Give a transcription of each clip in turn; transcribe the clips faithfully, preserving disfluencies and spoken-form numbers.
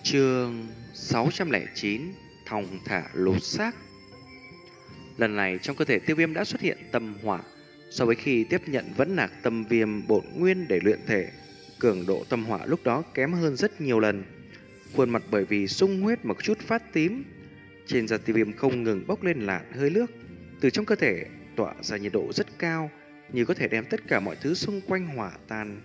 Chương sáu trăm lẻ chín Thong thả lột xác. Lần này trong cơ thể Tiêu Viêm đã xuất hiện tâm hỏa. So với khi tiếp nhận vẫn nạc tâm viêm bổn nguyên để luyện thể, cường độ tâm hỏa lúc đó kém hơn rất nhiều lần. Khuôn mặt bởi vì sung huyết một chút phát tím, trên da Tiêu Viêm không ngừng bốc lên làn hơi nước. Từ trong cơ thể tỏa ra nhiệt độ rất cao, như có thể đem tất cả mọi thứ xung quanh hỏa tan.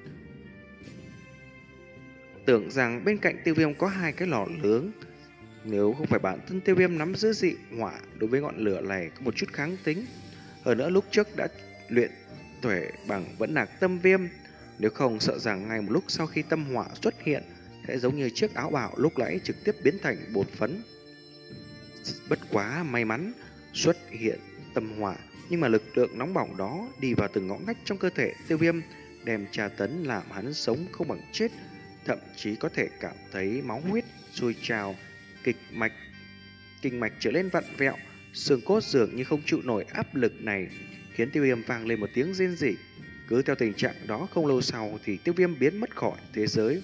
Tưởng rằng bên cạnh Tiêu Viêm có hai cái lò nướng, nếu không phải bản thân Tiêu Viêm nắm giữ dị hỏa đối với ngọn lửa này có một chút kháng tính, hơn nữa lúc trước đã luyện tuệ bằng vẫn nạc tâm viêm, nếu không sợ rằng ngay một lúc sau khi tâm hỏa xuất hiện sẽ giống như chiếc áo bào lúc nãy trực tiếp biến thành bột phấn. Bất quá may mắn xuất hiện tâm hỏa, nhưng mà lực lượng nóng bỏng đó đi vào từng ngõ ngách trong cơ thể Tiêu Viêm, đem tra tấn làm hắn sống không bằng chết, thậm chí có thể cảm thấy máu huyết sôi trào, kịch mạch kinh mạch trở lên vặn vẹo, xương cốt dường như không chịu nổi áp lực này, khiến Tiêu Viêm vang lên một tiếng rên rỉ. Cứ theo tình trạng đó, không lâu sau thì Tiêu Viêm biến mất khỏi thế giới.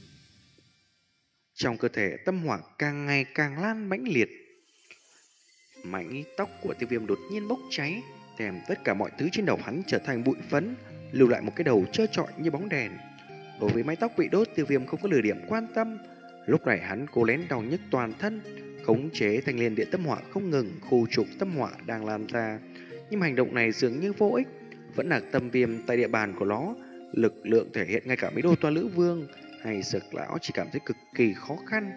Trong cơ thể tâm hỏa càng ngày càng lan mãnh liệt, mái tóc của Tiêu Viêm đột nhiên bốc cháy, kèm tất cả mọi thứ trên đầu hắn trở thành bụi phấn, lưu lại một cái đầu trơ trọi như bóng đèn. Đối với mái tóc bị đốt, Tiêu Viêm không có lười điểm quan tâm. Lúc này hắn cố lén đau nhức toàn thân, khống chế thanh liên điện tâm hỏa không ngừng khu trục tâm hỏa đang lan ra. Nhưng hành động này dường như vô ích, vẫn là tâm viêm tại địa bàn của nó, lực lượng thể hiện ngay cả mấy đô toa lữ vương hay Dược lão chỉ cảm thấy cực kỳ khó khăn.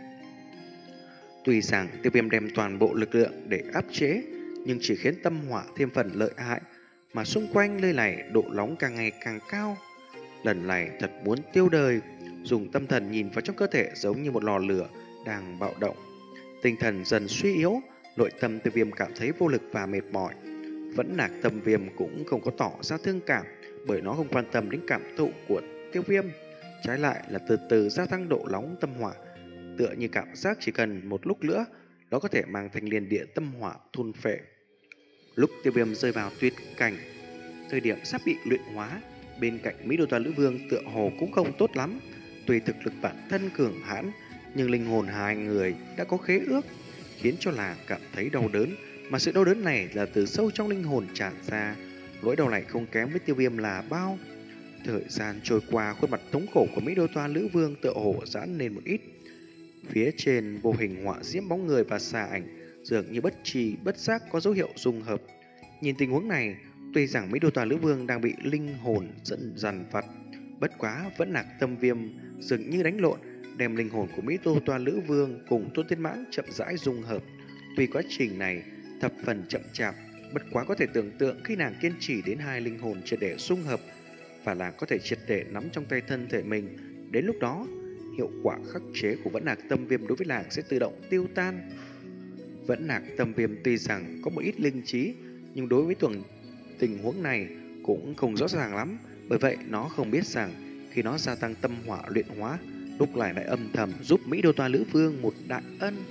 Tuy rằng Tiêu Viêm đem toàn bộ lực lượng để áp chế, nhưng chỉ khiến tâm hỏa thêm phần lợi hại, mà xung quanh nơi này độ nóng càng ngày càng cao. Lần này thật muốn tiêu đời, dùng tâm thần nhìn vào trong cơ thể giống như một lò lửa đang bạo động. Tinh thần dần suy yếu, nội tâm Tiêu Viêm cảm thấy vô lực và mệt mỏi. Vẫn nạc tâm viêm cũng không có tỏ ra thương cảm, bởi nó không quan tâm đến cảm thụ của Tiêu Viêm. Trái lại là từ từ gia tăng độ nóng tâm hỏa, tựa như cảm giác chỉ cần một lúc nữa nó có thể mang thanh liên địa tâm hỏa thôn phệ. Lúc Tiêu Viêm rơi vào tuyệt cảnh, thời điểm sắp bị luyện hóa, bên cạnh Mỹ Đô Toa Lữ Vương tựa hồ cũng không tốt lắm. Tuy thực lực bản thân cường hãn, nhưng linh hồn hai người đã có khế ước, khiến cho làng cảm thấy đau đớn, mà sự đau đớn này là từ sâu trong linh hồn tràn ra. Nỗi đau này không kém với Tiêu Viêm là bao. Thời gian trôi qua, khuôn mặt thống khổ của Mỹ Đô Toa Lữ Vương tựa hồ giãn lên một ít. Phía trên vô hình họa diễm bóng người và xà ảnh dường như bất trì bất giác có dấu hiệu dung hợp. Nhìn tình huống này, tuy rằng Mỹ Đô Toa Lữ Vương đang bị linh hồn dẫn dằn vặt, bất quá vẫn nạc tâm viêm dường như đánh lộn, đem linh hồn của Mỹ Đô Toa Lữ Vương cùng Tôn Thiên Mãn chậm rãi dung hợp. Tuy quá trình này thập phần chậm chạp, bất quá có thể tưởng tượng khi nàng kiên trì đến hai linh hồn triệt để dung hợp, và nàng có thể triệt để nắm trong tay thân thể mình. Đến lúc đó, hiệu quả khắc chế của vẫn nạc tâm viêm đối với nàng sẽ tự động tiêu tan. Vẫn nạc tâm viêm tuy rằng có một ít linh trí, nhưng đối với tuần tình huống này cũng không rõ ràng lắm. Bởi vậy nó không biết rằng khi nó gia tăng tâm hỏa luyện hóa, lúc này lại âm thầm giúp Mỹ Đô Toa Lữ Vương một đại ân.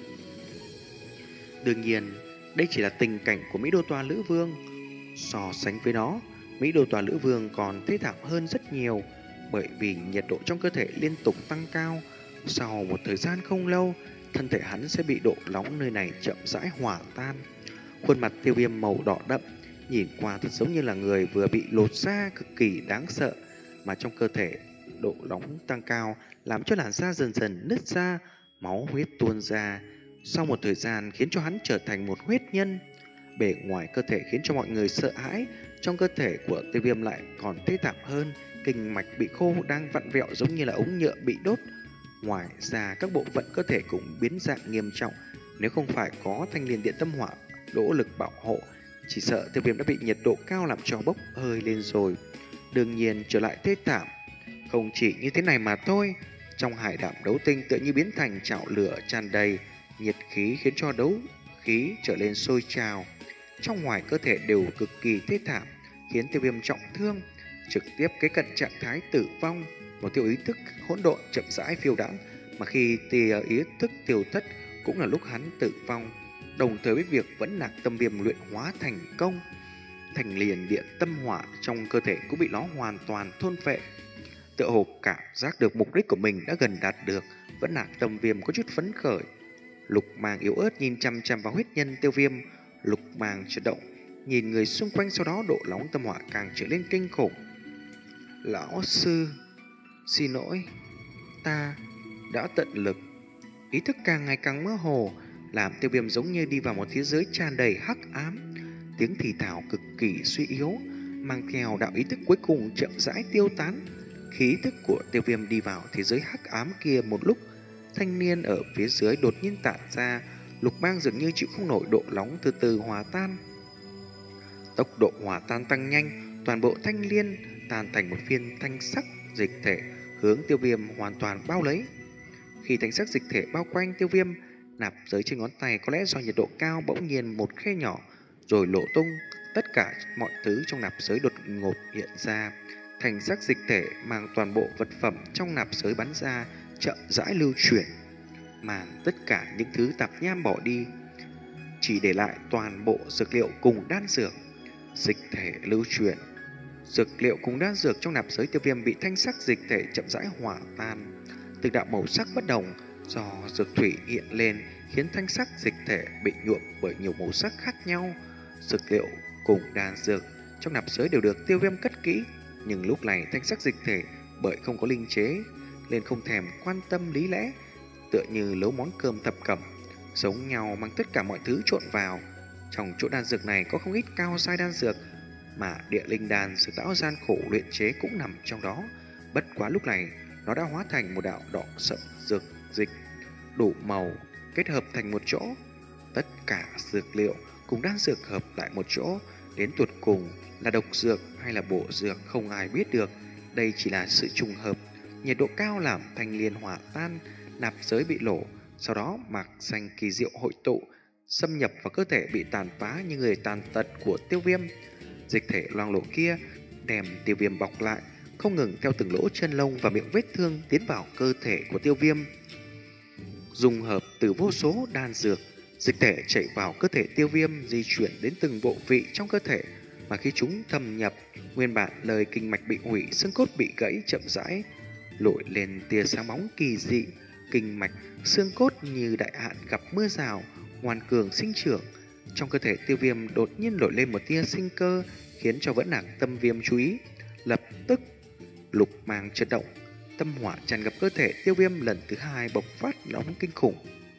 Đương nhiên, đây chỉ là tình cảnh của Mỹ Đô Toa Lữ Vương. So sánh với nó, Mỹ Đô Toa Lữ Vương còn thê thảm hơn rất nhiều, bởi vì nhiệt độ trong cơ thể liên tục tăng cao. Sau một thời gian không lâu, thân thể hắn sẽ bị độ nóng nơi này chậm rãi hòa tan. Khuôn mặt Tiêu Viêm màu đỏ đậm, nhìn qua thật giống như là người vừa bị lột da, cực kỳ đáng sợ. Mà trong cơ thể độ nóng tăng cao làm cho làn da dần dần nứt ra, máu huyết tuôn ra. Sau một thời gian khiến cho hắn trở thành một huyết nhân. Bề ngoài cơ thể khiến cho mọi người sợ hãi, trong cơ thể của Tiêu Viêm lại còn thê thảm hơn. Kinh mạch bị khô đang vặn vẹo giống như là ống nhựa bị đốt. Ngoài ra các bộ phận cơ thể cũng biến dạng nghiêm trọng. Nếu không phải có thanh liên điện tâm hỏa nỗ lực bảo hộ, chỉ sợ Tiêu Viêm đã bị nhiệt độ cao làm cho bốc hơi lên rồi. Đương nhiên trở lại thê thảm không chỉ như thế này mà thôi. Trong hải đàm đấu tinh tựa như biến thành chảo lửa tràn đầy, nhiệt khí khiến cho đấu khí trở lên sôi trào. Trong ngoài cơ thể đều cực kỳ thê thảm, khiến Tiêu Viêm trọng thương, trực tiếp kế cận trạng thái tử vong. Một tiêu ý thức hỗn độn chậm rãi phiêu đãng, mà khi tia ý thức tiêu thất cũng là lúc hắn tử vong. Đồng thời với việc vẫn nạc tâm viêm luyện hóa thành công, thành liền điện tâm hỏa trong cơ thể cũng bị nó hoàn toàn thôn phệ. tựa hồ cảm giác được mục đích của mình đã gần đạt được. Vẫn Nạc Tâm Viêm có chút phấn khởi. Lục Mang yếu ớt nhìn chăm chăm vào huyết nhân Tiêu Viêm. Lục Mang chợt động, nhìn người xung quanh, sau đó độ nóng tâm hỏa càng trở lên kinh khủng. Lão sư, xin lỗi, ta đã tận lực. Ý thức càng ngày càng mơ hồ, làm Tiêu Viêm giống như đi vào một thế giới tràn đầy hắc ám. Tiếng thì thào cực kỳ suy yếu, mang theo đạo ý thức cuối cùng chậm rãi tiêu tán. Khi ý thức của Tiêu Viêm đi vào thế giới hắc ám kia một lúc, thanh niên ở phía dưới đột nhiên tản ra. Lục Mang dường như chịu không nổi độ nóng, từ từ hòa tan. Tốc độ hòa tan tăng nhanh, toàn bộ thanh liên tan thành một viên thanh sắc dịch thể hướng Tiêu Viêm hoàn toàn bao lấy. Khi thanh sắc dịch thể bao quanh Tiêu Viêm, nạp giới trên ngón tay có lẽ do nhiệt độ cao bỗng nhiên một khe nhỏ rồi lộ tung. Tất cả mọi thứ trong nạp giới đột ngột hiện ra. Thanh sắc dịch thể mang toàn bộ vật phẩm trong nạp giới bắn ra, chậm rãi lưu chuyển, mang tất cả những thứ tạp nham bỏ đi, chỉ để lại toàn bộ dược liệu cùng đan dược. Dịch thể lưu chuyển, dược liệu cùng đan dược trong nạp giới Tiêu Viêm bị thanh sắc dịch thể chậm rãi hòa tan. Từng đạo màu sắc bất đồng do dược thủy hiện lên, khiến thanh sắc dịch thể bị nhuộm bởi nhiều màu sắc khác nhau. Dược liệu cùng đan dược trong nạp giới đều được Tiêu Viêm cất kỹ, nhưng lúc này thanh sắc dịch thể bởi không có linh chế nên không thèm quan tâm lý lẽ, tựa như nấu món cơm thập cẩm, giống nhau mang tất cả mọi thứ trộn vào. Trong chỗ đan dược này có không ít cao giai đan dược, mà địa linh đan dược lão gian khổ luyện chế cũng nằm trong đó. Bất quá lúc này nó đã hóa thành một đạo đỏ sậm dược dịch đủ màu kết hợp thành một chỗ. Tất cả dược liệu cùng đan dược hợp lại một chỗ, đến tuột cùng là độc dược hay là bổ dược không ai biết được. Đây chỉ là sự trùng hợp. Nhiệt độ cao làm thanh liên hòa tan, nạp giới bị lổ, sau đó mạc xanh kỳ diệu hội tụ, xâm nhập vào cơ thể bị tàn phá như người tàn tật của Tiêu Viêm. Dịch thể loang lổ kia đem Tiêu Viêm bọc lại, không ngừng theo từng lỗ chân lông và miệng vết thương tiến vào cơ thể của Tiêu Viêm. Dùng hợp từ vô số đan dược, dịch thể chạy vào cơ thể Tiêu Viêm, di chuyển đến từng bộ vị trong cơ thể, mà khi chúng thâm nhập, nguyên bản lời kinh mạch bị hủy, xương cốt bị gãy chậm rãi nổi lên tia sáng bóng kỳ dị. Kinh mạch, xương cốt như đại hạn gặp mưa rào, ngoan cường sinh trưởng. Trong cơ thể Tiêu Viêm đột nhiên nổi lên một tia sinh cơ, khiến cho Vẫn Nạc Tâm Viêm chú ý. Lập tức Lục Mang chấn động, tâm hỏa tràn ngập cơ thể Tiêu Viêm, lần thứ hai bộc phát nóng kinh khủng.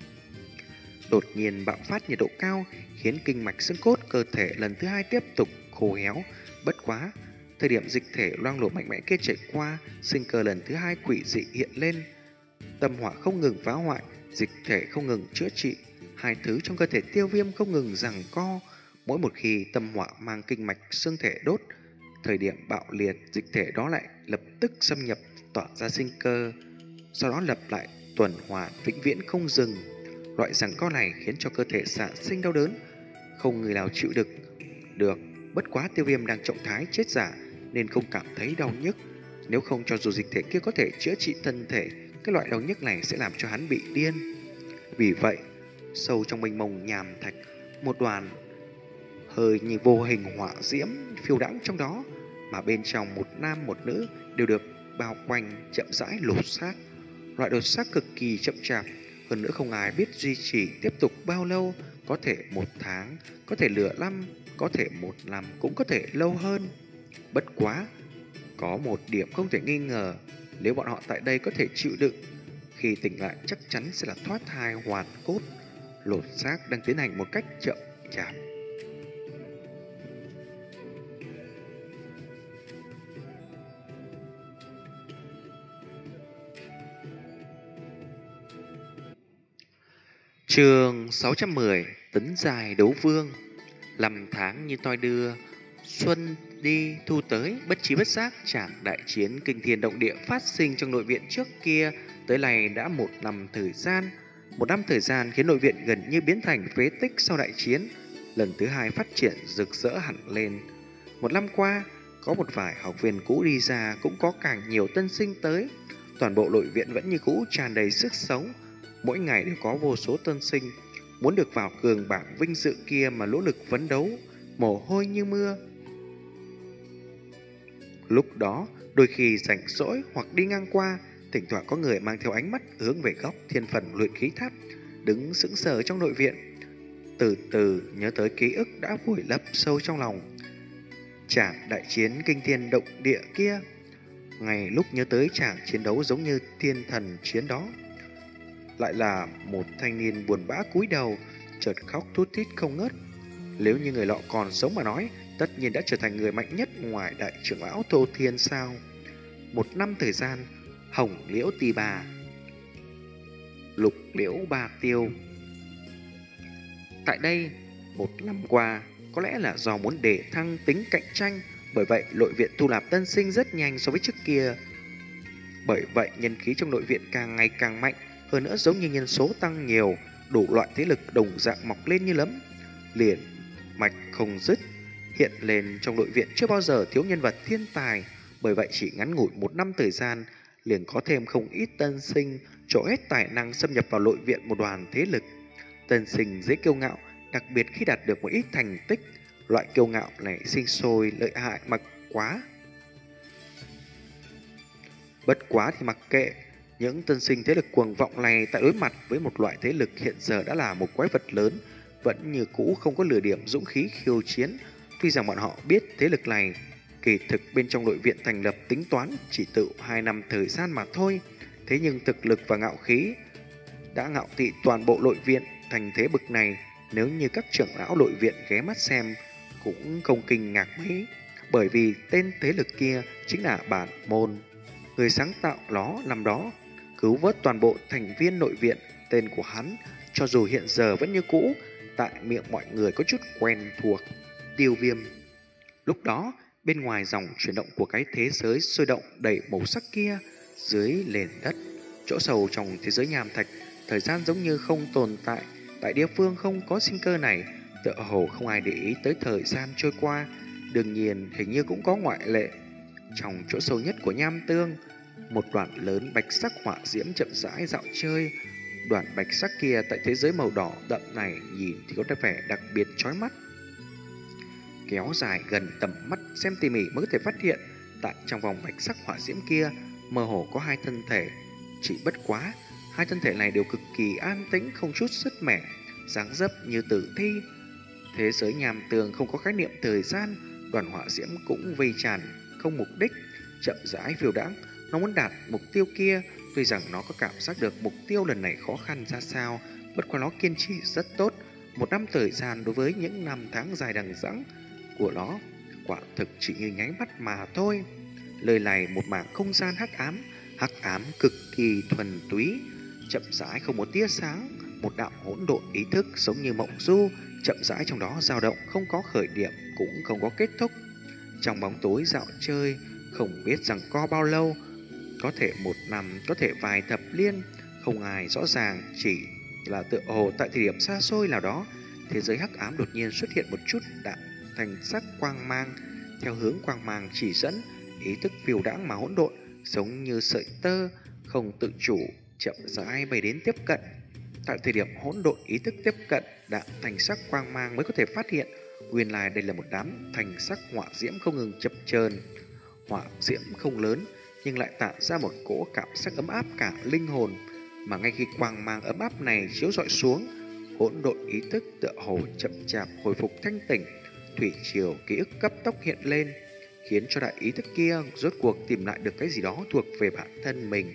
Đột nhiên bạo phát nhiệt độ cao, khiến kinh mạch xương cốt cơ thể lần thứ hai tiếp tục khô héo. Bất quá, thời điểm dịch thể loang lổ mạnh mẽ kia chạy qua, sinh cơ lần thứ hai quỷ dị hiện lên. Tâm hỏa không ngừng phá hoại, dịch thể không ngừng chữa trị, hai thứ trong cơ thể Tiêu Viêm không ngừng giằng co. Mỗi một khi tâm hỏa mang kinh mạch xương thể đốt, thời điểm bạo liệt, dịch thể đó lại lập tức xâm nhập, tỏa ra sinh cơ, sau đó lập lại tuần hoàn vĩnh viễn không dừng. Loại giằng co này khiến cho cơ thể sản sinh đau đớn, không người nào chịu được được. Bất quá Tiêu Viêm đang trọng thái chết giả nên không cảm thấy đau nhức. Nếu không, cho dù dịch thể kia có thể chữa trị thân thể, cái loại đau nhức này sẽ làm cho hắn bị điên. Vì vậy, sâu trong mênh mông nhàm thạch, một đoàn hơi như vô hình hỏa diễm phiêu đãng trong đó, mà bên trong một nam một nữ đều được bao quanh chậm rãi lột xác. Loại đột xác cực kỳ chậm chạp, hơn nữa không ai biết duy trì tiếp tục bao lâu, có thể một tháng, có thể nửa năm, có thể một năm, cũng có thể lâu hơn. Bất quá, có một điểm không thể nghi ngờ, nếu bọn họ tại đây có thể chịu đựng, khi tỉnh lại chắc chắn sẽ là thoát thai hoàn cốt. Lột xác đang tiến hành một cách chậm chạp. Chương sáu trăm mười, tấn dài đấu vương. Năm tháng như toi đưa, xuân đi thu tới, bất trí bất giác chàng đại chiến kinh thiên động địa phát sinh trong nội viện trước kia tới nay đã một năm thời gian. Một năm thời gian khiến nội viện gần như biến thành phế tích sau đại chiến, lần thứ hai phát triển rực rỡ hẳn lên. Một năm qua, có một vài học viên cũ đi ra, cũng có càng nhiều tân sinh tới. Toàn bộ nội viện vẫn như cũ tràn đầy sức sống, mỗi ngày đều có vô số tân sinh muốn được vào cường bảng vinh dự kia mà nỗ lực phấn đấu, mồ hôi như mưa. Lúc đó, đôi khi rảnh rỗi hoặc đi ngang qua, thỉnh thoảng có người mang theo ánh mắt hướng về góc thiên phần luyện khí tháp, đứng sững sờ trong nội viện. Từ từ nhớ tới ký ức đã vùi lấp sâu trong lòng. Tràng đại chiến kinh thiên động địa kia, ngay lúc nhớ tới tràng chiến đấu giống như thiên thần chiến đó, lại là một thanh niên buồn bã cúi đầu, chợt khóc thút thít không ngớt. Nếu như người lọ còn sống mà nói, tất nhiên đã trở thành người mạnh nhất ngoài đại trưởng lão Tô Thiên sao. Một năm thời gian, hồng liễu tì bà, lục liễu ba tiêu. Tại đây, một năm qua, có lẽ là do muốn để thăng tính cạnh tranh, bởi vậy nội viện thu nạp tân sinh rất nhanh so với trước kia. Bởi vậy nhân khí trong nội viện càng ngày càng mạnh, hơn nữa giống như nhân số tăng nhiều, đủ loại thế lực đồng dạng mọc lên như lấm, liền mạch không dứt. Hiện lên trong nội viện chưa bao giờ thiếu nhân vật thiên tài, bởi vậy chỉ ngắn ngủi một năm thời gian, liền có thêm không ít tân sinh trổ hết tài năng xâm nhập vào nội viện một đoàn thế lực. Tân sinh dễ kiêu ngạo, đặc biệt khi đạt được một ít thành tích, loại kiêu ngạo này sinh sôi lợi hại mặc quá. Bất quá thì mặc kệ, những tân sinh thế lực cuồng vọng này tại đối mặt với một loại thế lực hiện giờ đã là một quái vật lớn, vẫn như cũ không có lừa điểm dũng khí khiêu chiến. Tuy rằng bọn họ biết thế lực này kỳ thực bên trong nội viện thành lập tính toán chỉ tự hai năm thời gian mà thôi, thế nhưng thực lực và ngạo khí đã ngạo thị toàn bộ nội viện. Thành thế bực này, nếu như các trưởng lão nội viện ghé mắt xem cũng không kinh ngạc mấy, bởi vì tên thế lực kia chính là bản môn, người sáng tạo nó năm đó, cứu vớt toàn bộ thành viên nội viện. Tên của hắn cho dù hiện giờ vẫn như cũ tại miệng mọi người có chút quen thuộc, Tiêu Viêm. Lúc đó bên ngoài dòng chuyển động của cái thế giới sôi động đầy màu sắc kia, dưới nền đất chỗ sâu trong thế giới nham thạch, thời gian giống như không tồn tại. Tại địa phương không có sinh cơ này, tựa hồ không ai để ý tới thời gian trôi qua. Đương nhiên hình như cũng có ngoại lệ. Trong chỗ sâu nhất của nham tương, một đoàn lớn bạch sắc hỏa diễm chậm rãi dạo chơi. Đoàn bạch sắc kia tại thế giới màu đỏ đậm này nhìn thì có vẻ đặc biệt chói mắt. Kéo dài gần tầm mắt xem tỉ mỉ mới có thể phát hiện, tại trong vòng bạch sắc hỏa diễm kia mơ hồ có hai thân thể. Chỉ bất quá, hai thân thể này đều cực kỳ an tĩnh, không chút sứt mẻ, dáng dấp như tử thi. Thế giới nham tường không có khái niệm thời gian, đoàn hỏa diễm cũng vây tràn không mục đích, chậm rãi phiêu đãng. Nó muốn đạt mục tiêu kia, tuy rằng nó có cảm giác được mục tiêu lần này khó khăn ra sao, bất quá nó kiên trì rất tốt. Một năm thời gian đối với những năm tháng dài đằng đẵng của nó, quả thực chỉ như nháy mắt mà thôi. Lời này một mảng không gian hắc ám, hắc ám cực kỳ thuần túy, chậm rãi không một tia sáng, một đạo hỗn độn ý thức giống như mộng du, chậm rãi trong đó dao động, không có khởi điểm cũng không có kết thúc. Trong bóng tối dạo chơi, không biết rằng co bao lâu, có thể một năm, có thể vài thập niên, không ai rõ ràng, chỉ là tựa hồ tại thời điểm xa xôi nào đó, thế giới hắc ám đột nhiên xuất hiện một chút đạn thành sắc quang mang. Theo hướng quang mang chỉ dẫn, ý thức phiêu đãng mà hỗn độn, giống như sợi tơ, không tự chủ, chậm rãi bay đến tiếp cận. Tại thời điểm hỗn độn ý thức tiếp cận, đạn thành sắc quang mang mới có thể phát hiện, nguyên lai đây là một đám thành sắc hỏa diễm không ngừng chập chờn. Hỏa diễm không lớn, nhưng lại tạo ra một cỗ cảm giác ấm áp cả linh hồn. Mà ngay khi quang mang ấm áp này chiếu rọi xuống, hỗn độn ý thức tựa hồ chậm chạp hồi phục thanh tỉnh, thủy triều ký ức cấp tốc hiện lên, khiến cho đại ý thức kia rốt cuộc tìm lại được cái gì đó thuộc về bản thân mình.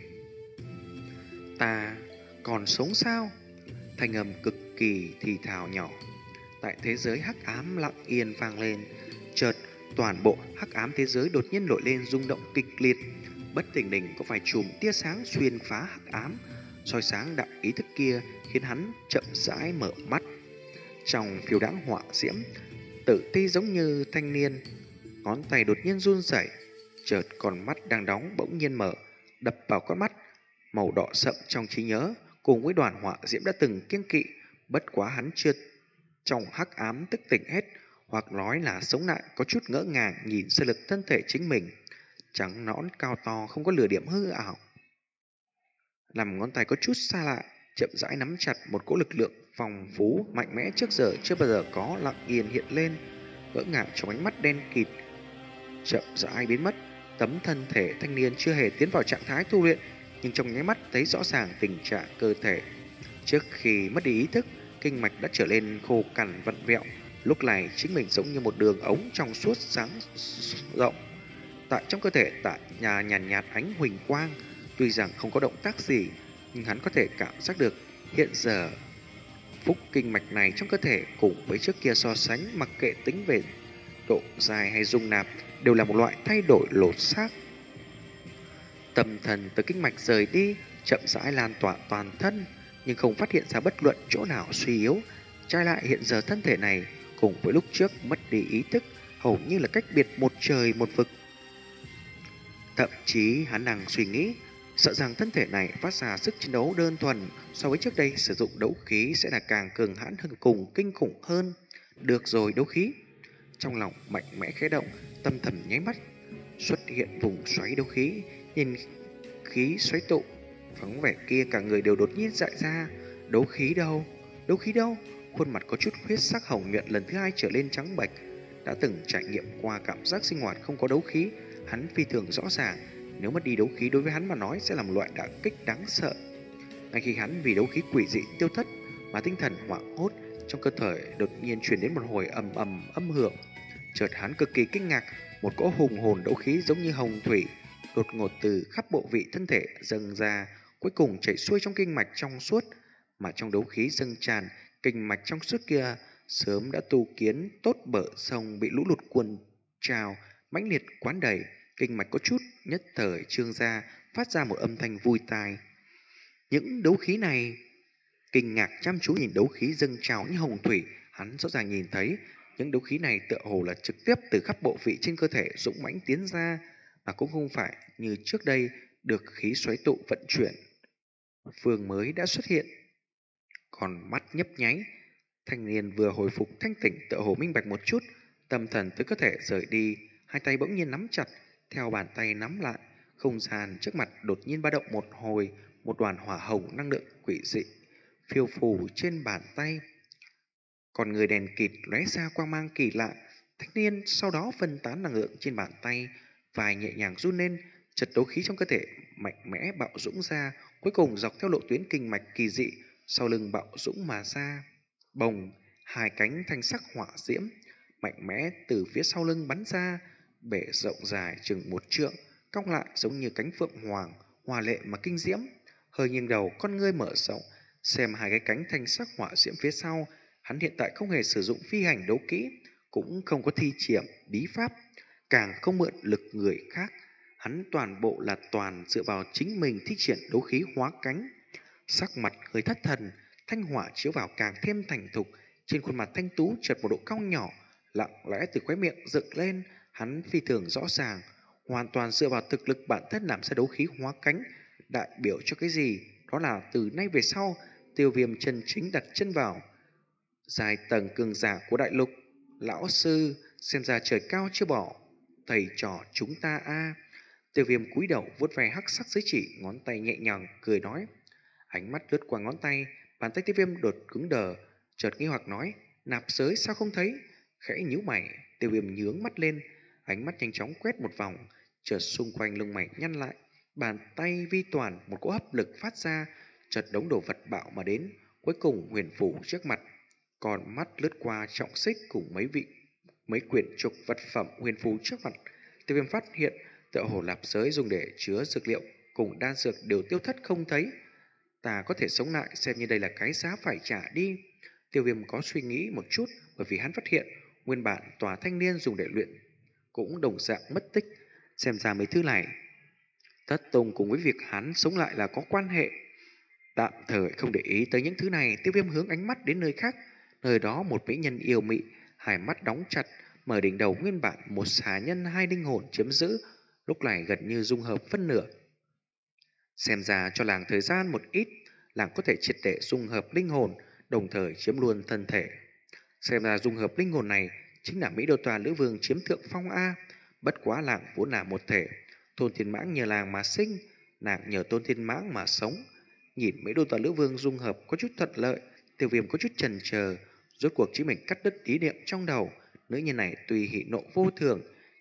Ta còn sống sao? Thanh âm cực kỳ thì thào nhỏ tại thế giới hắc ám lặng yên vang lên. Chợt toàn bộ hắc ám thế giới đột nhiên nổi lên rung động kịch liệt, bất thình lình có vài chùm tia sáng xuyên phá hắc ám, soi sáng đại ý thức kia, khiến hắn chậm rãi mở mắt. Trong phiêu đãng hỏa diễm, Tử Ti giống như thanh niên, ngón tay đột nhiên run rẩy, chợt con mắt đang đóng bỗng nhiên mở, đập vào con mắt màu đỏ sậm trong trí nhớ, cùng với đoàn hỏa diễm đã từng kiêng kỵ. Bất quá hắn chưa trong hắc ám thức tỉnh hết, hoặc nói là sống lại, có chút ngỡ ngàng nhìn sơ lực thân thể chính mình, trắng nõn cao to, không có lửa điểm hư ảo. Làm ngón tay có chút xa lạ, chậm rãi nắm chặt một cỗ lực lượng phong phú mạnh mẽ trước giờ chưa bao giờ có, lặng yên hiện lên, ngỡ ngàng trong ánh mắt đen kịt, chậm rãi biến mất. Tấm thân thể thanh niên chưa hề tiến vào trạng thái tu luyện, nhưng trong nháy mắt thấy rõ ràng tình trạng cơ thể. Trước khi mất đi ý thức, kinh mạch đã trở nên khô cằn vặn vẹo. Lúc này chính mình giống như một đường ống trong suốt sáng rộng. Tại trong cơ thể tại nhà nhàn nhạt ánh huỳnh quang, tuy rằng không có động tác gì, nhưng hắn có thể cảm giác được hiện giờ phúc kinh mạch này trong cơ thể cùng với trước kia so sánh, mặc kệ tính về độ dài hay dung nạp, đều là một loại thay đổi lột xác. Tâm thần từ kinh mạch rời đi, chậm rãi lan tỏa toàn thân, nhưng không phát hiện ra bất luận chỗ nào suy yếu. Trái lại hiện giờ thân thể này cùng với lúc trước mất đi ý thức, hầu như là cách biệt một trời một vực. Thậm chí hắn đang suy nghĩ, sợ rằng thân thể này phát ra sức chiến đấu đơn thuần so với trước đây sử dụng đấu khí sẽ là càng cường hãn hơn cùng kinh khủng hơn. Được rồi, đấu khí. Trong lòng mạnh mẽ khẽ động, tâm thần nháy mắt xuất hiện vùng xoáy đấu khí, nhìn khí xoáy tụ, phóng vẻ kia cả người đều đột nhiên dại ra. Đấu khí đâu? Đấu khí đâu? Khuôn mặt có chút huyết sắc hồng nhuận lần thứ hai trở lên trắng bệch. Đã từng trải nghiệm qua cảm giác sinh hoạt không có đấu khí, hắn phi thường rõ ràng, nếu mất đi đấu khí đối với hắn mà nói sẽ là một loại đả kích đáng sợ. Ngay khi hắn vì đấu khí quỷ dị tiêu thất mà tinh thần hoảng hốt, trong cơ thể đột nhiên truyền đến một hồi ầm ầm âm hưởng. Chợt hắn cực kỳ kinh ngạc, một cỗ hùng hồn đấu khí giống như hồng thủy đột ngột từ khắp bộ vị thân thể dâng ra, cuối cùng chảy xuôi trong kinh mạch trong suốt. Mà trong đấu khí dâng tràn, kinh mạch trong suốt kia sớm đã tu kiến tốt bờ sông bị lũ lụt cuồn trào mãnh liệt quán đầy, kinh mạch có chút nhất thời trương ra, phát ra một âm thanh vui tai. Những đấu khí này, kinh ngạc chăm chú nhìn đấu khí dâng trào như hồng thủy, hắn rõ ràng nhìn thấy những đấu khí này tựa hồ là trực tiếp từ khắp bộ vị trên cơ thể dũng mãnh tiến ra, mà cũng không phải như trước đây được khí xoáy tụ vận chuyển. Phương mới đã xuất hiện, còn mắt nhấp nháy, thanh niên vừa hồi phục thanh tỉnh tựa hồ minh bạch một chút, tâm thần tới cơ thể rời đi, hai tay bỗng nhiên nắm chặt, theo bàn tay nắm lại, không gian trước mặt đột nhiên ba động một hồi, một đoàn hỏa hồng năng lượng quỷ dị phiêu phù trên bàn tay. Còn người đèn kịt lóe ra quang mang kỳ lạ, thanh niên sau đó phân tán năng lượng trên bàn tay, vai nhẹ nhàng run lên, chật đấu khí trong cơ thể mạnh mẽ bạo dũng ra, cuối cùng dọc theo lộ tuyến kinh mạch kỳ dị sau lưng bạo dũng mà ra. Bồng, hai cánh thanh sắc hỏa diễm mạnh mẽ từ phía sau lưng bắn ra, bể rộng dài chừng một trượng, cong lại giống như cánh phượng hoàng, hòa lệ mà kinh diễm. Hơi nghiêng đầu, con ngươi mở rộng, xem hai cái cánh thanh sắc hỏa diễm phía sau. Hắn hiện tại không hề sử dụng phi hành đấu kỹ, cũng không có thi triển bí pháp, càng không mượn lực người khác. Hắn toàn bộ là toàn dựa vào chính mình thi triển đấu khí hóa cánh. Sắc mặt hơi thất thần, thanh hỏa chiếu vào càng thêm thành thục, trên khuôn mặt thanh tú chợt một độ cong nhỏ, lặng lẽ từ khóe miệng dựng lên. Hắn phi thường rõ ràng, hoàn toàn dựa vào thực lực bản thân làm ra đấu khí hóa cánh. Đại biểu cho cái gì? Đó là từ nay về sau, Tiêu Viêm chân chính đặt chân vào dài tầng cường giả của đại lục. Lão sư, xem ra trời cao chưa bỏ thầy trò chúng ta a. Tiêu Viêm cúi đầu vuốt ve hắc sắc giới chỉ, ngón tay nhẹ nhàng cười nói. Ánh mắt lướt qua ngón tay, bàn tay Tiêu Viêm đột cứng đờ, chợt nghi hoặc nói, nạp giới sao không thấy? Khẽ nhíu mày, Tiêu Viêm nhướng mắt lên, ánh mắt nhanh chóng quét một vòng, chợt xung quanh lông mày nhăn lại, bàn tay vi toàn một cỗ hấp lực phát ra, chợt đống đồ vật bạo mà đến, cuối cùng huyền phủ trước mặt. Còn mắt lướt qua trọng xích cùng mấy vị mấy quyển trục vật phẩm huyền phù trước mặt, Tiêu Viêm phát hiện tựa hồ lạp giới dùng để chứa dược liệu cùng đan dược đều tiêu thất không thấy. Ta có thể sống lại, xem như đây là cái giá phải trả đi. Tiêu Viêm có suy nghĩ một chút, bởi vì hắn phát hiện nguyên bản tòa thanh niên dùng để luyện cũng đồng dạng mất tích. Xem ra mấy thứ này tất tùng cùng với việc hắn sống lại là có quan hệ. Tạm thời không để ý tới những thứ này, Tiêu Viêm hướng ánh mắt đến nơi khác. Nơi đó một mỹ nhân yêu mị, hai mắt đóng chặt, mở đỉnh đầu nguyên bản một xà nhân hai linh hồn chiếm giữ, lúc này gần như dung hợp phân nửa. Xem ra cho làng thời gian một ít, làng có thể triệt để dung hợp linh hồn, đồng thời chiếm luôn thân thể. Xem ra dung hợp linh hồn này chính là Mỹ Đô Tòa Lữ Vương chiếm thượng phong a. Bất quá làng vốn là một thể, Tôn Thiên Mãng nhờ làng mà sinh, nàng nhờ Tôn Thiên Mãng mà sống. Nhìn Mỹ Đô Tòa Lữ Vương dung hợp có chút thuận lợi, Tiêu Viêm có chút chần chờ, rốt cuộc chính mình cắt đứt ý niệm trong đầu. Nữ nhân này tùy hỉ nộ vô thường,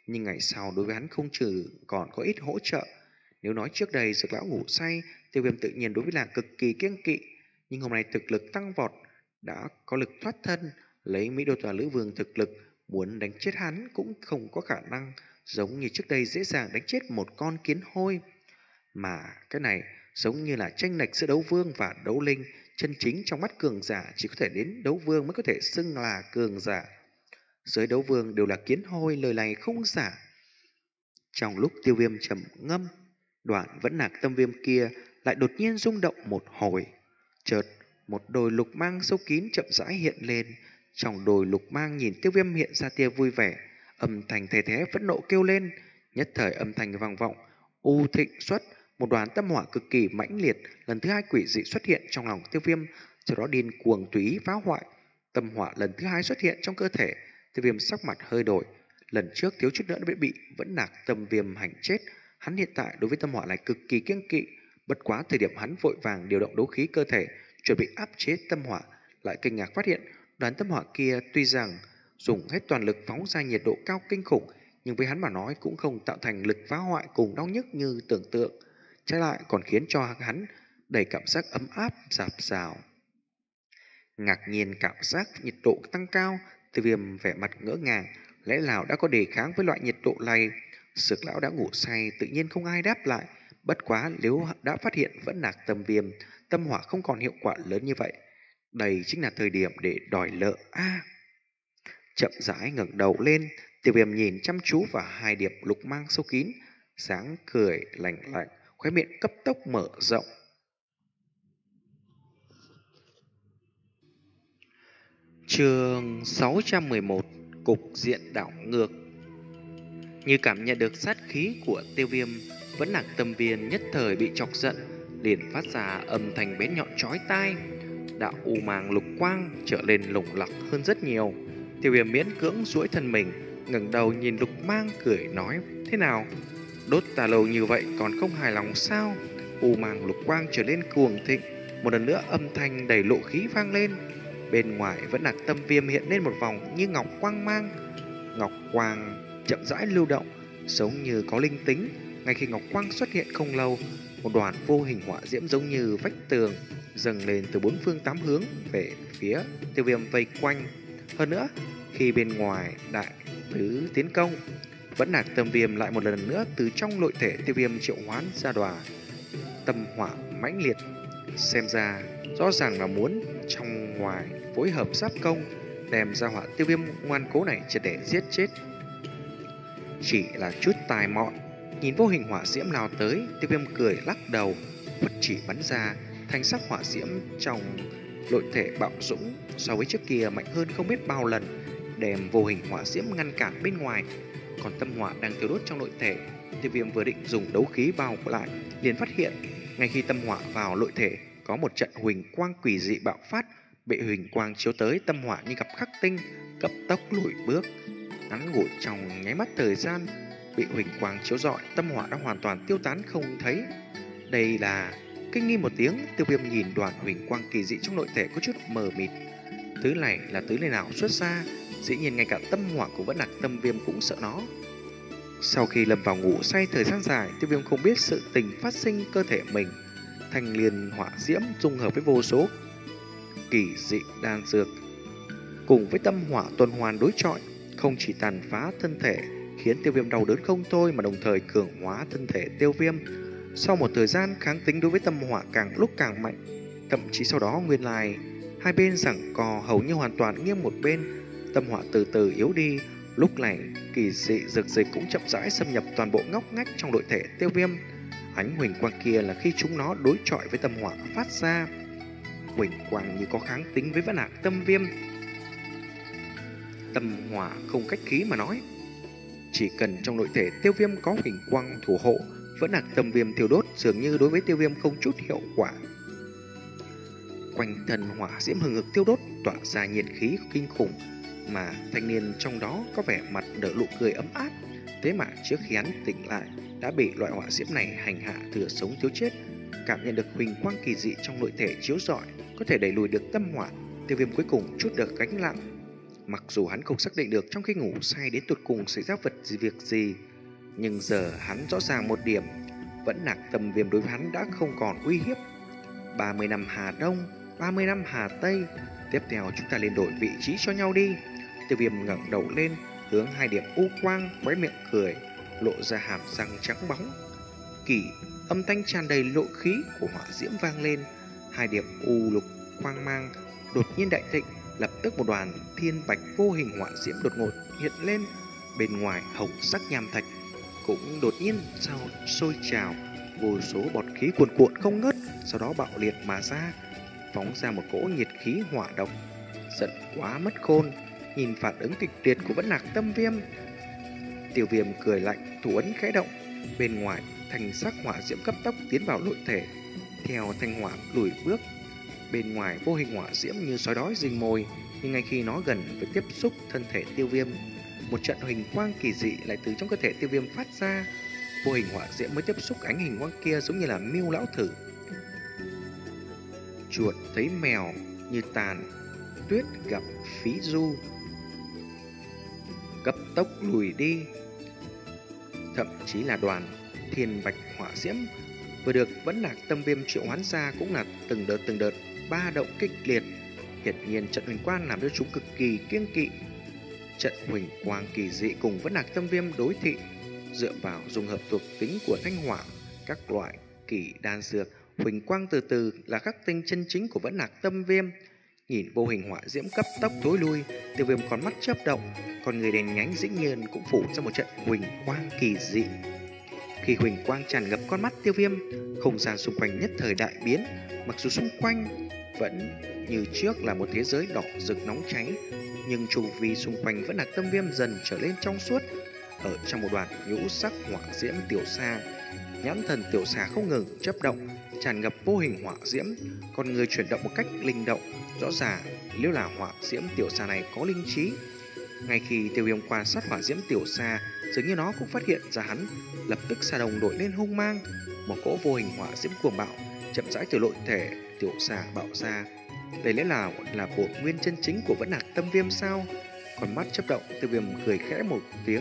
nhưng ngày sau đối với hắn không trừ còn có ít hỗ trợ. Nếu nói trước đây Dược lão ngủ say, Tiêu Viêm tự nhiên đối với nàng cực kỳ kiêng kỵ, nhưng hôm nay thực lực tăng vọt, đã có lực thoát thân, lấy Mỹ Đô Tòa Lữ Vương thực lực, muốn đánh chết hắn cũng không có khả năng, giống như trước đây dễ dàng đánh chết một con kiến hôi. Mà cái này giống như là tranh lệch giữa đấu vương và đấu linh, chân chính trong mắt cường giả chỉ có thể đến đấu vương mới có thể xưng là cường giả. Dưới đấu vương đều là kiến hôi, lời này không giả. Trong lúc Tiêu Viêm trầm ngâm, đoạn vẫn nạc tâm viêm kia lại đột nhiên rung động một hồi. Chợt một đồi lục mang sâu kín chậm rãi hiện lên. Trong đồi lục mang nhìn Tiêu Viêm hiện ra tia vui vẻ, âm thanh thề thé phẫn nộ kêu lên. Nhất thời âm thanh vang vọng, u thịnh xuất, một đoàn tâm hỏa cực kỳ mãnh liệt lần thứ hai quỷ dị xuất hiện trong lòng Tiêu Viêm, sau đó điên cuồng tùy ý phá hoại. Tâm hỏa lần thứ hai xuất hiện trong cơ thể, Tiêu Viêm sắc mặt hơi đổi. Lần trước thiếu chút nữa đã bị bị vẫn nạc tâm viêm hành chết, hắn hiện tại đối với tâm hỏa này cực kỳ kiêng kỵ. Bất quá thời điểm hắn vội vàng điều động đấu khí cơ thể chuẩn bị áp chế tâm hỏa, lại kinh ngạc phát hiện đoàn tâm hỏa kia tuy rằng dùng hết toàn lực phóng ra nhiệt độ cao kinh khủng, nhưng với hắn mà nói cũng không tạo thành lực phá hoại cùng đau nhức như tưởng tượng, trái lại còn khiến cho hắn đầy cảm giác ấm áp rạp rào. Ngạc nhiên cảm giác nhiệt độ tăng cao, Tiêu Viêm vẻ mặt ngỡ ngàng, lẽ nào đã có đề kháng với loại nhiệt độ này? Dược lão đã ngủ say, tự nhiên không ai đáp lại. Bất quá nếu đã phát hiện vẫn nạc tâm viêm, tâm hỏa không còn hiệu quả lớn như vậy, đây chính là thời điểm để đòi nợ a. À, chậm rãi ngẩng đầu lên, Tiêu Viêm nhìn chăm chú vào hai điểm lục mang sâu kín, sáng cười lạnh lạnh, khóe miệng cấp tốc mở rộng. Chương sáu trăm mười một, cục diện đảo ngược. Như cảm nhận được sát khí của Tiêu Viêm, vẫn nạc tâm viên nhất thời bị chọc giận, liền phát ra âm thanh bén nhọn chói tai. Đạo u màng lục quang trở lên lủng lặc hơn rất nhiều. Tiêu Viêm miễn cưỡng duỗi thân mình, ngẩng đầu nhìn lục mang cười nói: thế nào, đốt ta lâu như vậy còn không hài lòng sao? U màng lục quang trở lên cuồng thịnh, một lần nữa âm thanh đầy lộ khí vang lên. Bên ngoài vẫn nạc tâm viêm hiện lên một vòng như ngọc quang mang. Ngọc quang chậm rãi lưu động, giống như có linh tính. Ngay khi ngọc quang xuất hiện không lâu, một đoàn vô hình hỏa diễm giống như vách tường dâng lên từ bốn phương tám hướng về phía Tiêu Viêm vây quanh. Hơn nữa, khi bên ngoài đại tứ tiến công, vẫn nạc tâm viêm lại một lần nữa từ trong nội thể Tiêu Viêm triệu hoán ra đòa tâm hỏa mãnh liệt. Xem ra rõ ràng là muốn trong ngoài phối hợp giáp công, đem ra hỏa Tiêu Viêm ngoan cố này triệt để giết chết. Chỉ là chút tài mọn, nhìn vô hình hỏa diễm nào tới, Tiêu Viêm cười lắc đầu, vật chỉ bắn ra, thanh sắc hỏa diễm trong nội thể bạo dũng so với trước kia mạnh hơn không biết bao lần, đem vô hình hỏa diễm ngăn cản bên ngoài. Còn tâm hỏa đang thiêu đốt trong nội thể, Tiêu Viêm vừa định dùng đấu khí bao lại, liền phát hiện ngay khi tâm hỏa vào nội thể, có một trận huỳnh quang quỷ dị bạo phát. Bị huỳnh quang chiếu tới, tâm hỏa như gặp khắc tinh, cấp tốc lùi bước. Ngắn ngủi trong nháy mắt thời gian, bị huỳnh quang chiếu rọi, tâm hỏa đã hoàn toàn tiêu tán không thấy. Đây là... Kinh nghi một tiếng, Tiêu Viêm nhìn đoàn huỳnh quang kỳ dị trong nội thể có chút mờ mịt. Thứ này là thứ nơi nào xuất ra? Dĩ nhiên ngay cả tâm hỏa của vẫn nạc tâm viêm cũng sợ nó. Sau khi lâm vào ngủ say thời gian dài, Tiêu Viêm không biết sự tình phát sinh cơ thể mình. Thanh liên hỏa diễm dung hợp với vô số kỳ dị đan dược, cùng với tâm hỏa tuần hoàn đối chọi, không chỉ tàn phá thân thể khiến Tiêu Viêm đau đớn không thôi, mà đồng thời cường hóa thân thể Tiêu Viêm. Sau một thời gian, kháng tính đối với tâm hỏa càng lúc càng mạnh, thậm chí sau đó nguyên lai hai bên giằng co hầu như hoàn toàn nghiêng một bên, tâm hỏa từ từ yếu đi. Lúc này kỳ dị dược dịch cũng chậm rãi xâm nhập toàn bộ ngóc ngách trong nội thể Tiêu Viêm. Ánh huỳnh quang kia là khi chúng nó đối chọi với tâm hỏa phát ra. Huỳnh quang như có kháng tính với vẫn nạc tâm viêm. Tâm hỏa không cách khí mà nói, chỉ cần trong nội thể Tiêu Viêm có huỳnh quang thủ hộ, vẫn nạc tâm viêm thiêu đốt dường như đối với Tiêu Viêm không chút hiệu quả. Quanh thân hỏa diễm hừng hực tiêu đốt, tỏa ra nhiệt khí kinh khủng, mà thanh niên trong đó có vẻ mặt nở nụ cười ấm áp. Thế mà trước khi hắn tỉnh lại đã bị loại hỏa diễm này hành hạ thừa sống thiếu chết. Cảm nhận được huỳnh quang kỳ dị trong nội thể chiếu rọi, có thể đẩy lùi được tâm hỏa, Tiêu Viêm cuối cùng chút được gánh nặng. Mặc dù hắn không xác định được trong khi ngủ say đến tột cùng xảy ra vật gì việc gì, nhưng giờ hắn rõ ràng một điểm, vẫn nạc tâm viêm đối với hắn đã không còn uy hiếp. ba mươi năm Hà Đông, ba mươi năm Hà Tây, tiếp theo chúng ta lên đổi vị trí cho nhau đi. Tiêu Viêm ngẩng đầu lên, hướng hai điểm u quang, khóe miệng cười, lộ ra hàm răng trắng bóng. Kỳ, âm thanh tràn đầy lộ khí của hỏa diễm vang lên, hai điểm u lục quang mang đột nhiên đại thịnh, lập tức một đoàn thiên bạch vô hình hỏa diễm đột ngột hiện lên, bên ngoài hồng sắc nham thạch cũng đột nhiên sao sôi trào, vô số bọt khí cuồn cuộn không ngớt, sau đó bạo liệt mà ra, phóng ra một cỗ nhiệt khí hỏa độc. Giận quá mất khôn, nhìn phản ứng kịch liệt của Vẫn Lạc Tâm Viêm, Tiêu Viêm cười lạnh, thủ ấn khẽ động, bên ngoài thành sắc hỏa diễm cấp tốc tiến vào nội thể. Theo thanh hỏa lùi bước, bên ngoài vô hình hỏa diễm như sói đói rình mồi, nhưng ngay khi nó gần với tiếp xúc thân thể Tiêu Viêm, một trận huỳnh quang kỳ dị lại từ trong cơ thể Tiêu Viêm phát ra. Vô hình hỏa diễm mới tiếp xúc ánh hình quang kia giống như là miêu lão thử. Chuột thấy mèo như tàn tuyết gặp phí du, cấp tốc lùi đi. Thậm chí là đoàn thiên bạch hỏa diễm vừa được Vẫn Lạc Tâm Viêm triệu hoán ra cũng là từng đợt từng đợt ba động kịch liệt. Hiển nhiên trận huỳnh quang làm cho chúng cực kỳ kiêng kỵ. Trận huỳnh quang kỳ dị cùng Vẫn Lạc Tâm Viêm đối thị, dựa vào dung hợp thuộc tính của thanh hỏa, các loại kỳ đan dược, huỳnh quang từ từ là khắc tinh chân chính của Vẫn Lạc Tâm Viêm. Nhìn vô hình hỏa diễm cấp tốc thối lui, Tiêu Viêm con mắt chớp động, con người đèn nhánh dĩ nhiên cũng phủ ra một trận huỳnh quang kỳ dị. Khi huỳnh quang tràn ngập con mắt Tiêu Viêm, không gian xung quanh nhất thời đại biến. Mặc dù xung quanh vẫn như trước là một thế giới đỏ rực nóng cháy, nhưng chu vi xung quanh Vẫn Lạc Tâm Viêm dần trở lên trong suốt. Ở trong một đoàn nhũ sắc hỏa diễm tiểu xa, nhãn thần tiểu xà không ngừng chớp động, tràn ngập vô hình hỏa diễm, con người chuyển động một cách linh động. Rõ ràng nếu là hỏa diễm tiểu xà này có linh trí. Ngay khi Tiêu Viêm quan sát hỏa diễm tiểu xà, dường như nó cũng phát hiện ra hắn, lập tức xà đồng đổi lên hung mang. Một cỗ vô hình hỏa diễm cuồng bạo chậm rãi từ nội thể tiểu xà bạo ra. Đây lẽ là là bổn nguyên chân chính của Vẫn Lạc Tâm Viêm sao? Con mắt chớp động, Tiêu Viêm cười khẽ một tiếng.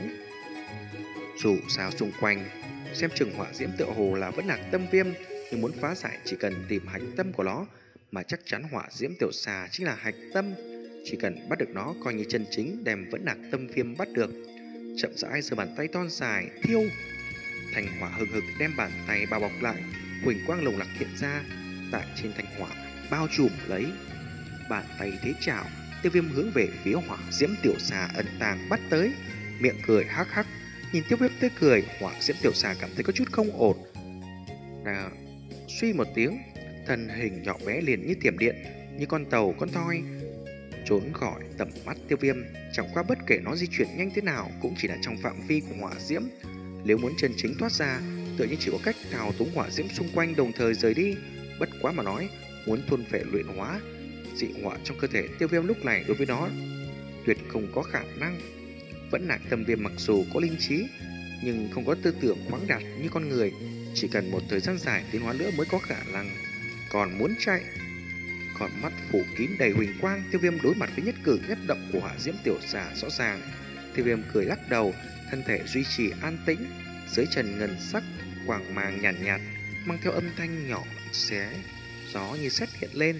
Dù sao xung quanh xem chừng hỏa diễm tựa hồ là Vẫn Lạc Tâm Viêm, nhưng muốn phá giải chỉ cần tìm hạch tâm của nó, mà chắc chắn hỏa diễm tiểu xà chính là hạch tâm. Chỉ cần bắt được nó coi như chân chính đem Vẫn Lạc Tâm Viêm bắt được. Chậm rãi giơ bàn tay thon dài thiêu, thành hỏa hừng hực đem bàn tay bao bọc lại, huỳnh quang lồng lặc hiện ra tại trên thành hỏa bao trùm lấy. Bàn tay thế chảo, Tiêu Viêm hướng về phía hỏa diễm tiểu xà ẩn tàng bắt tới, miệng cười hắc hắc. Nhìn Tiêu Viêm tươi cười, hỏa diễm tiểu xà cảm thấy có chút không ổn. À, suy một tiếng, thân hình nhỏ bé liền như thiểm điện, như con tàu con thoi trốn khỏi tầm mắt Tiêu Viêm. Chẳng qua bất kể nó di chuyển nhanh thế nào cũng chỉ là trong phạm vi của hỏa diễm. Nếu muốn chân chính thoát ra, tựa như chỉ có cách thao túng hỏa diễm xung quanh đồng thời rời đi. Bất quá mà nói, muốn thôn phệ luyện hóa dị hỏa trong cơ thể Tiêu Viêm lúc này đối với nó tuyệt không có khả năng. Vẫn Lạc Tâm Viêm mặc dù có linh trí, nhưng không có tư tưởng khoáng đạt như con người, chỉ cần một thời gian dài tiến hóa nữa mới có khả năng. Còn muốn chạy, còn mắt phủ kín đầy huỳnh quang, Tiêu Viêm đối mặt với nhất cử nhất động của hỏa diễm tiểu xà rõ ràng. Tiêu Viêm cười lắc đầu, thân thể duy trì an tĩnh, dưới trần ngân sắc quang mang nhàn nhạt, nhạt, mang theo âm thanh nhỏ xé gió như sét hiện lên.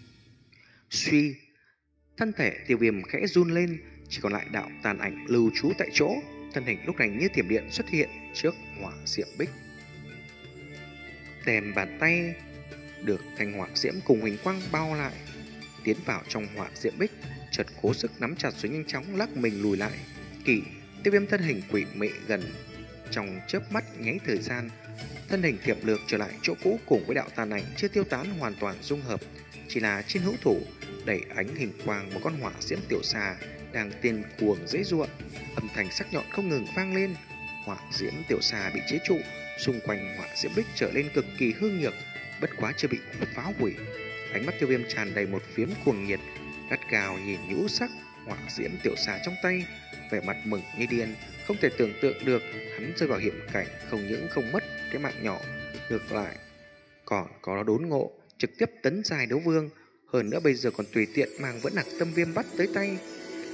Suy, thân thể Tiêu Viêm khẽ run lên, chỉ còn lại đạo tàn ảnh lưu trú tại chỗ. Thân hình lúc này như thiểm điện xuất hiện trước hỏa diễm bích, đem bàn tay được thanh hỏa diễm cùng huỳnh quang bao lại, tiến vào trong hỏa diễm bích, chợt cố sức nắm chặt rồi nhanh chóng lắc mình lùi lại. Kỳ, Tiêu Viêm thân hình quỷ mị gần trong chớp mắt nháy thời gian, thân hình thiểm lược trở lại chỗ cũ cùng với đạo tàn ảnh chưa tiêu tán hoàn toàn dung hợp, chỉ là trên hữu thủ đẩy ánh hình quang một con hỏa diễm tiểu xà đang tiên cuồng dễ dụa, âm thanh sắc nhọn không ngừng vang lên. Hỏa diễm tiểu xà bị chế trụ, xung quanh hỏa diễm bích trở lên cực kỳ hư nhược, bất quá chưa bị phá hủy. Ánh mắt Tiêu Viêm tràn đầy một phiếm cuồng nhiệt, gắt gao nhìn nhũ sắc hỏa diễm tiểu xà trong tay, vẻ mặt mừng như điên, không thể tưởng tượng được hắn rơi vào hiểm cảnh không những không mất cái mạng nhỏ, ngược lại còn có đốn ngộ trực tiếp tấn giai đấu vương, hơn nữa bây giờ còn tùy tiện mang Vẫn Lạc Tâm Viêm bắt tới tay.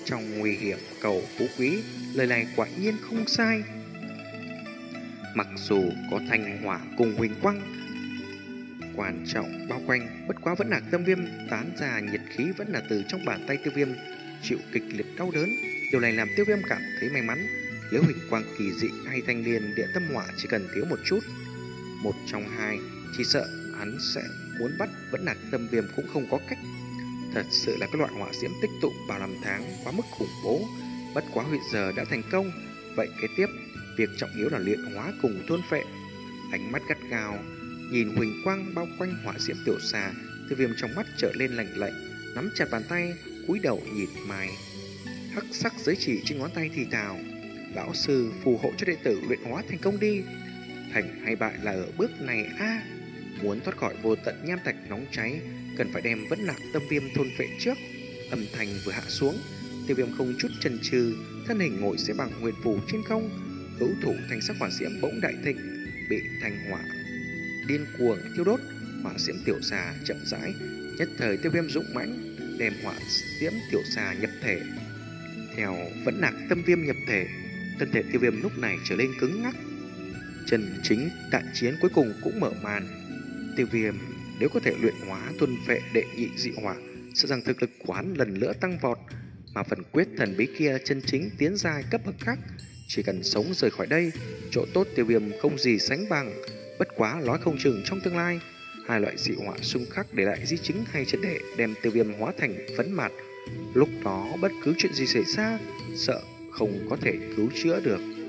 trong nguy hiểm cầu phú quý, lời này quả nhiên không sai. Mặc dù có thanh hỏa cùng huỳnh quang quan trọng bao quanh, bất quá vẫn là tâm viêm tán ra nhiệt khí vẫn là từ trong bàn tay tiêu viêm chịu kịch liệt đau đớn. Điều này làm tiêu viêm cảm thấy may mắn. Nếu huỳnh quang kỳ dị hay thanh liên địa tâm hỏa chỉ cần thiếu một chút, một trong hai, chỉ sợ hắn sẽ muốn bắt vẫn là tâm viêm cũng không có cách. Thật sự là cái loại hỏa diễm tích tụ bao năm tháng quá mức khủng bố. Bất quá hiện giờ đã thành công, vậy kế tiếp việc trọng yếu là luyện hóa cùng thôn phệ. Ánh mắt gắt gao nhìn huỳnh quang bao quanh hỏa diễm tiểu xà, tiêu viêm trong mắt trở lên lạnh lạnh, nắm chặt bàn tay, cúi đầu nhìn Mai. Hắc sắc giới chỉ trên ngón tay thì thào: lão sư phù hộ cho đệ tử luyện hóa thành công đi. Thành hay bại là ở bước này a. À, muốn thoát khỏi vô tận nham thạch nóng cháy, cần phải đem vẫn lạc tâm viêm thôn phệ trước. Âm thanh vừa hạ xuống, tiêu viêm không chút chần chừ, thân hình ngồi xếp bằng nguyên phù trên không, hữu thủ thành sắc hỏa diễm bỗng đại thịnh, bị thành hỏa điên cuồng thiêu đốt. Hỏa diễm tiểu xà chậm rãi, nhất thời tiêu viêm dũng mãnh đem hỏa diễm tiểu xà nhập thể. Theo vẫn lạc tâm viêm nhập thể, thân thể tiêu viêm lúc này trở lên cứng ngắc. Chân chính đại chiến cuối cùng cũng mở màn. Tiêu viêm nếu có thể luyện hóa tuân phệ đệ nhị dị hỏa, sợ rằng thực lực của hắn lần nữa tăng vọt, mà phần quyết thần bí kia chân chính tiến ra cấp bậc khác. Chỉ cần sống rời khỏi đây, chỗ tốt tiêu viêm không gì sánh bằng. Bất quá nói không chừng trong tương lai, hai loại dị hỏa xung khắc để lại di chứng hay triệt để đem tiêu viêm hóa thành phấn mạt. Lúc đó bất cứ chuyện gì xảy ra, sợ không có thể cứu chữa được.